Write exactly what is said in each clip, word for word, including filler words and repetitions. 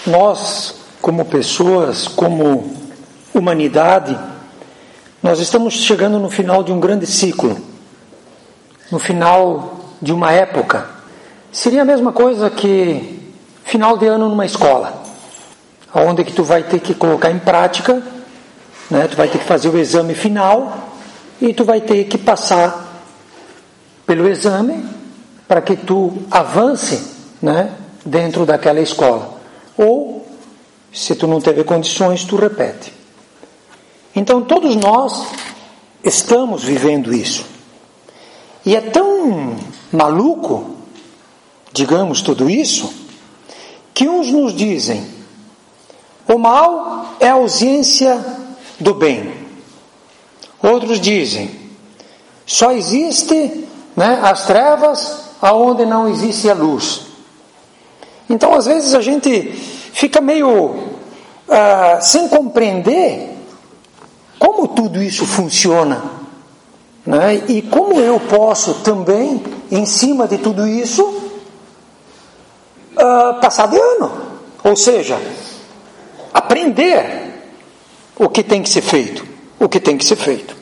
Nós, como pessoas, como humanidade, nós estamos chegando no final de um grande ciclo, no final de uma época. Seria a mesma coisa que final de ano numa escola, onde que tu vai ter que colocar em prática, né? Tu vai ter que fazer o exame final e tu vai ter que passar pelo exame para que tu avance, né? Dentro daquela escola. Ou, se tu não teve condições, tu repete. Então, todos nós estamos vivendo isso. E é tão maluco, digamos, tudo isso, que uns nos dizem: o mal é a ausência do bem. Outros dizem: só existe, né, as trevas aonde não existe a luz. Então, às vezes, a gente fica meio uh, sem compreender como tudo isso funciona, né? E como eu posso também, em cima de tudo isso, uh, passar de ano. Ou seja, aprender o que tem que ser feito. O que tem que ser feito.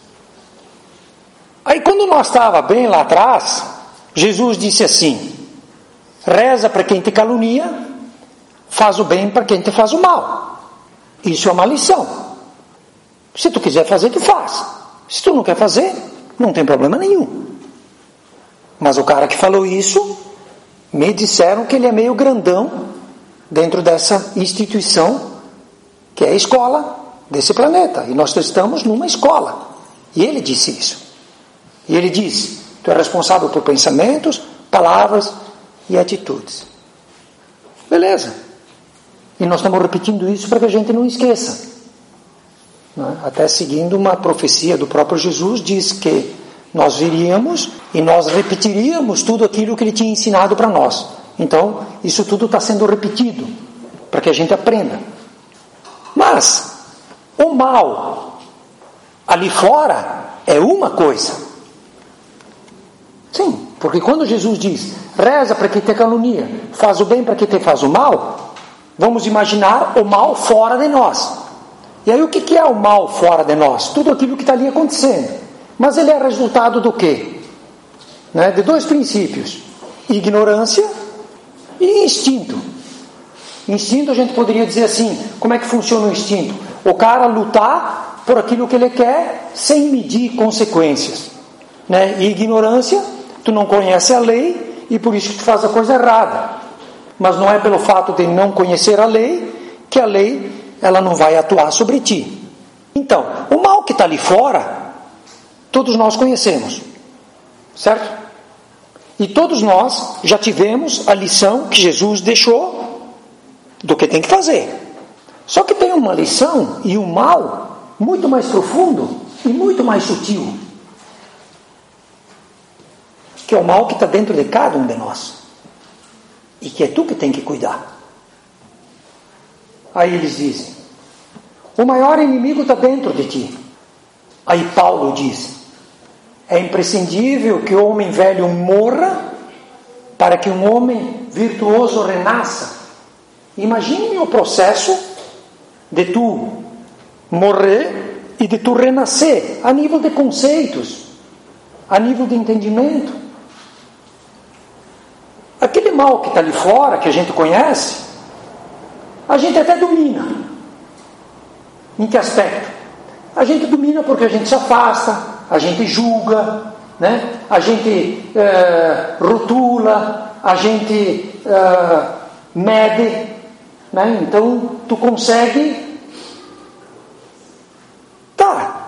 Aí, quando nós estávamos bem lá atrás, Jesus disse assim: reza para quem te calunia, faz o bem para quem te faz o mal. Isso é uma lição. Se tu quiser fazer, tu faz. Se tu não quer fazer, não tem problema nenhum. Mas o cara que falou isso, me disseram que ele é meio grandão dentro dessa instituição que é a escola desse planeta. E nós estamos numa escola. E ele disse isso. E ele disse: tu é responsável por pensamentos, palavras e atitudes. Beleza. E nós estamos repetindo isso para que a gente não esqueça. Não é? Até seguindo uma profecia do próprio Jesus, diz que nós viríamos e nós repetiríamos tudo aquilo que ele tinha ensinado para nós. Então, isso tudo está sendo repetido para que a gente aprenda. Mas o mal ali fora é uma coisa. Sim, porque quando Jesus diz: reza para quem te calunia, faz o bem para quem te faz o mal, vamos imaginar o mal fora de nós. E aí o que é o mal fora de nós? Tudo aquilo que está ali acontecendo. Mas ele é resultado do quê? Né? De dois princípios: ignorância e instinto. Instinto, a gente poderia dizer assim: como é que funciona o instinto? O cara lutar por aquilo que ele quer sem medir consequências, né? E ignorância, tu não conhece a lei e por isso que tu faz a coisa errada. Mas não é pelo fato de não conhecer a lei que a lei ela não vai atuar sobre ti. Então, o mal que está ali fora, todos nós conhecemos, certo? E todos nós já tivemos a lição que Jesus deixou do que tem que fazer. Só que tem uma lição e um mal muito mais profundo e muito mais sutil, que é o mal que está dentro de cada um de nós, e que é tu que tem que cuidar. Aí eles dizem: o maior inimigo está dentro de ti. Aí Paulo diz: é imprescindível que o homem velho morra para que um homem virtuoso renasça. Imagine o processo de tu morrer e de tu renascer a nível de conceitos, a nível de entendimento. Aquele mal que está ali fora, que a gente conhece, a gente até domina. Em que aspecto? A gente domina porque a gente se afasta, a gente julga, né? A gente é, rotula, a gente é, mede, né? Então tu consegue. Tá.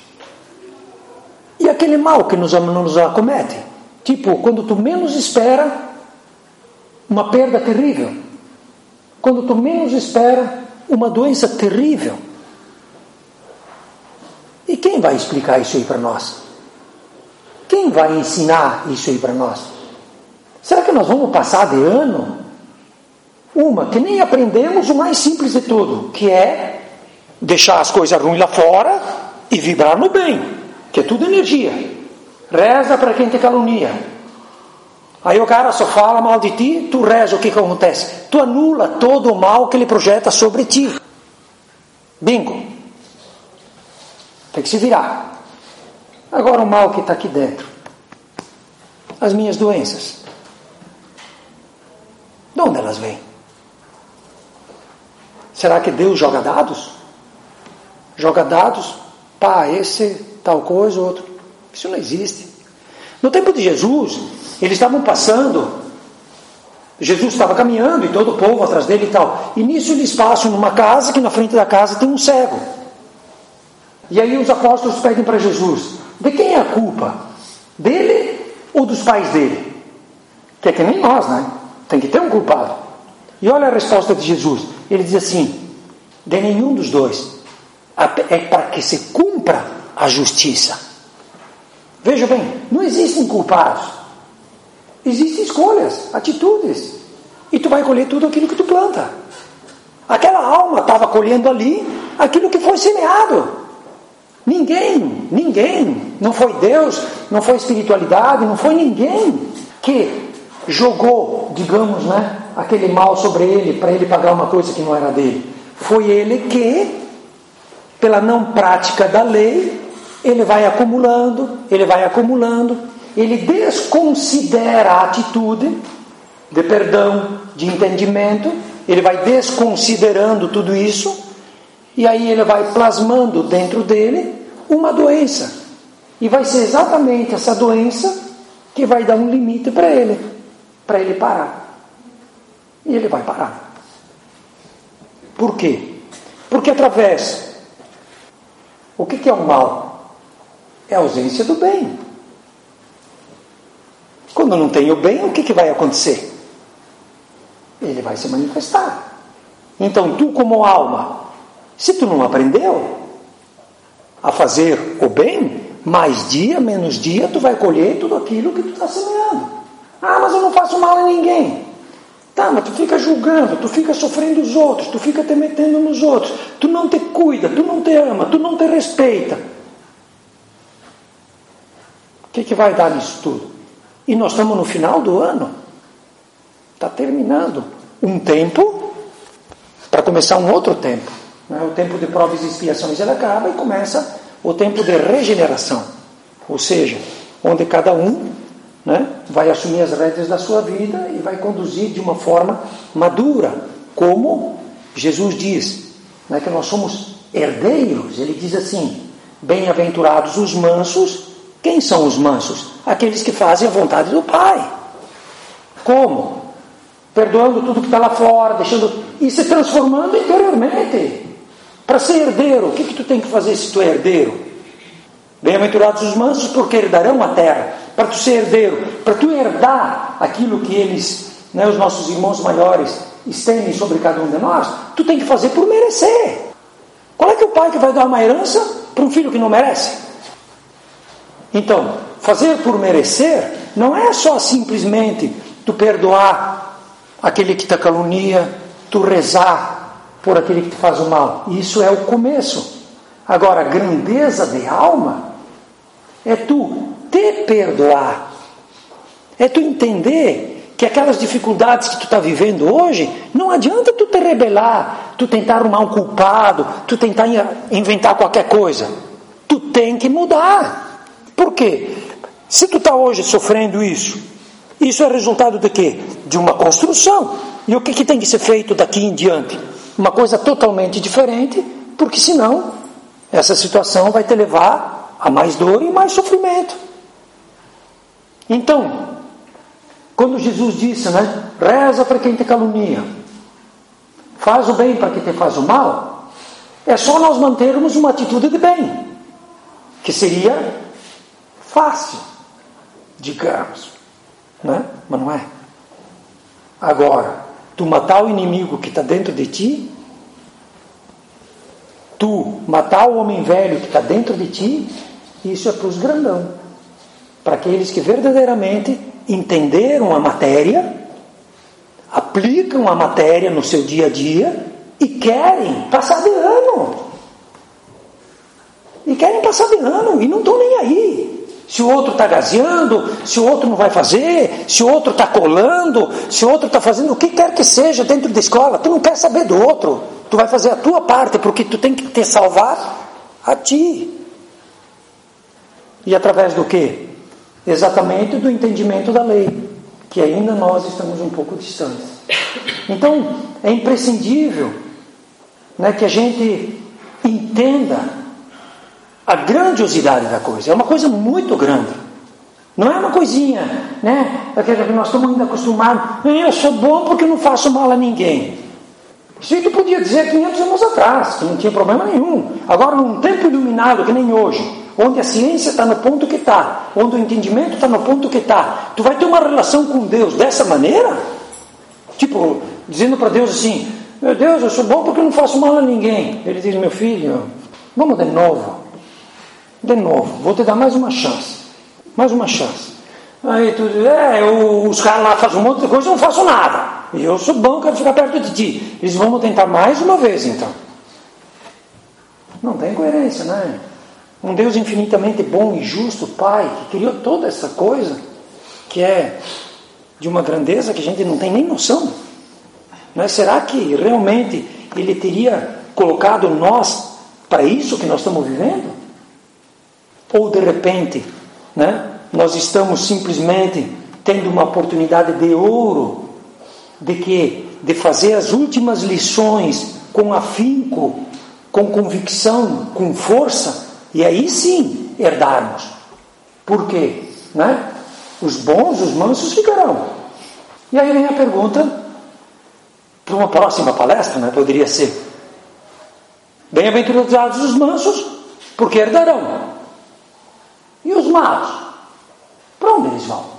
E aquele mal que nos, nos acomete? Tipo, quando tu menos espera, uma perda terrível. Quando tu menos espera, uma doença terrível. E quem vai explicar isso aí para nós? Quem vai ensinar isso aí para nós? Será que nós vamos passar de ano? Uma, que nem aprendemos o mais simples de tudo, que é deixar as coisas ruins lá fora e vibrar no bem, que é tudo energia. Reza para quem te calunia. Aí o cara só fala mal de ti, tu reza, o que que acontece? Tu anula todo o mal que ele projeta sobre ti. Bingo. Tem que se virar. Agora o mal que está aqui dentro. As minhas doenças. De onde elas vêm? Será que Deus joga dados? Joga dados, pá, esse, tal coisa, outro. Isso não existe. No tempo de Jesus, eles estavam passando, Jesus estava caminhando e todo o povo atrás dele e tal. E nisso eles passam numa casa, que na frente da casa tem um cego. E aí os apóstolos pedem para Jesus, de quem é a culpa? Dele ou dos pais dele? Que é que nem nós, né? Tem que ter um culpado. E olha a resposta de Jesus. Ele diz assim, de nenhum dos dois. É para que se cumpra a justiça. Veja bem, não existem culpados. Existem escolhas, atitudes. E tu vai colher tudo aquilo que tu planta. Aquela alma estava colhendo ali aquilo que foi semeado. Ninguém, ninguém, não foi Deus, não foi espiritualidade, não foi ninguém que jogou, digamos, né, aquele mal sobre ele, para ele pagar uma coisa que não era dele. Foi ele que, pela não prática da lei, ele vai acumulando, ele vai acumulando, ele desconsidera a atitude de perdão, de entendimento, ele vai desconsiderando tudo isso, e aí ele vai plasmando dentro dele uma doença. E vai ser exatamente essa doença que vai dar um limite para ele, para ele parar. E ele vai parar. Por quê? Porque através... O que que é o mal? É a ausência do bem. Quando não tem o bem, o que que vai acontecer? Ele vai se manifestar. Então, tu como alma, se tu não aprendeu a fazer o bem, mais dia, menos dia, tu vai colher tudo aquilo que tu está semeando. Ah, mas eu não faço mal a ninguém. Tá, mas tu fica julgando, tu fica sofrendo os outros, tu fica te metendo nos outros, tu não te cuida, tu não te ama, tu não te respeita. O que que vai dar nisso tudo? E nós estamos no final do ano. Está terminando um tempo para começar um outro tempo. Né? O tempo de provas e expiações ele acaba e começa o tempo de regeneração. Ou seja, onde cada um, né, vai assumir as rédeas da sua vida e vai conduzir de uma forma madura, como Jesus diz, né, que nós somos herdeiros. Ele diz assim, bem-aventurados os mansos. Quem são os mansos? Aqueles que fazem a vontade do Pai. Como? Perdoando tudo que está lá fora, deixando e se transformando interiormente. Para ser herdeiro, o que, que tu tem que fazer se tu é herdeiro? Bem-aventurados os mansos, porque herdarão a terra. Para tu ser herdeiro, para tu herdar aquilo que eles, né, os nossos irmãos maiores, estendem sobre cada um de nós, tu tem que fazer por merecer. Qual é que é o pai que vai dar uma herança para um filho que não merece? Então, fazer por merecer não é só simplesmente tu perdoar aquele que te calunia, tu rezar por aquele que te faz o mal. Isso é o começo. Agora, a grandeza de alma é tu te perdoar. É tu entender que aquelas dificuldades que tu está vivendo hoje, não adianta tu te rebelar, tu tentar arrumar um culpado, tu tentar inventar qualquer coisa. Tu tem que mudar. Por quê? Se tu está hoje sofrendo isso, isso é resultado de quê? De uma construção. E o que, que tem que ser feito daqui em diante? Uma coisa totalmente diferente, porque senão essa situação vai te levar a mais dor e mais sofrimento. Então, quando Jesus disse, né, reza para quem te calunia, faz o bem para quem te faz o mal, é só nós mantermos uma atitude de bem, que seria fácil, digamos, né? Mas não é. Agora, tu matar o inimigo que está dentro de ti, tu matar o homem velho que está dentro de ti, isso é para os grandão, para aqueles que verdadeiramente entenderam a matéria, aplicam a matéria no seu dia a dia e querem passar de ano. E querem passar de ano e não estão nem aí. Se o outro está gazeando, se o outro não vai fazer, se o outro está colando, se o outro está fazendo o que quer que seja dentro da escola, tu não quer saber do outro. Tu vai fazer a tua parte, porque tu tem que te salvar a ti. E através do quê? Exatamente do entendimento da lei, que ainda nós estamos um pouco distantes. Então, é imprescindível, né, que a gente entenda a grandiosidade da coisa. É uma coisa muito grande. Não é uma coisinha, né? Aquela que nós estamos ainda acostumados. Eu sou bom porque não faço mal a ninguém. Isso aí tu podia dizer quinhentos anos atrás, que não tinha problema nenhum. Agora, num tempo iluminado, que nem hoje, onde a ciência está no ponto que está, onde o entendimento está no ponto que está, tu vai ter uma relação com Deus dessa maneira? Tipo, dizendo para Deus assim, meu Deus, eu sou bom porque não faço mal a ninguém. Ele diz, meu filho, vamos de novo. De novo, vou te dar mais uma chance. Mais uma chance. Aí tu diz, é, eu, os caras lá fazem um monte de coisa e eu não faço nada. E eu sou bom, quero ficar perto de ti. Eles vão tentar mais uma vez, então. Não tem coerência, né? Um Deus infinitamente bom e justo, Pai, que criou toda essa coisa, que é de uma grandeza que a gente não tem nem noção. Não é? Será que realmente Ele teria colocado nós para isso que nós estamos vivendo? Ou de repente, né, nós estamos simplesmente tendo uma oportunidade de ouro de que de fazer as últimas lições com afinco, com convicção, com força, e aí sim herdarmos. Por quê? Né? Os bons, os mansos ficarão. E aí vem a pergunta para uma próxima palestra, né? Poderia ser: bem-aventurados os mansos, porque herdarão. E os maus? Para onde eles vão?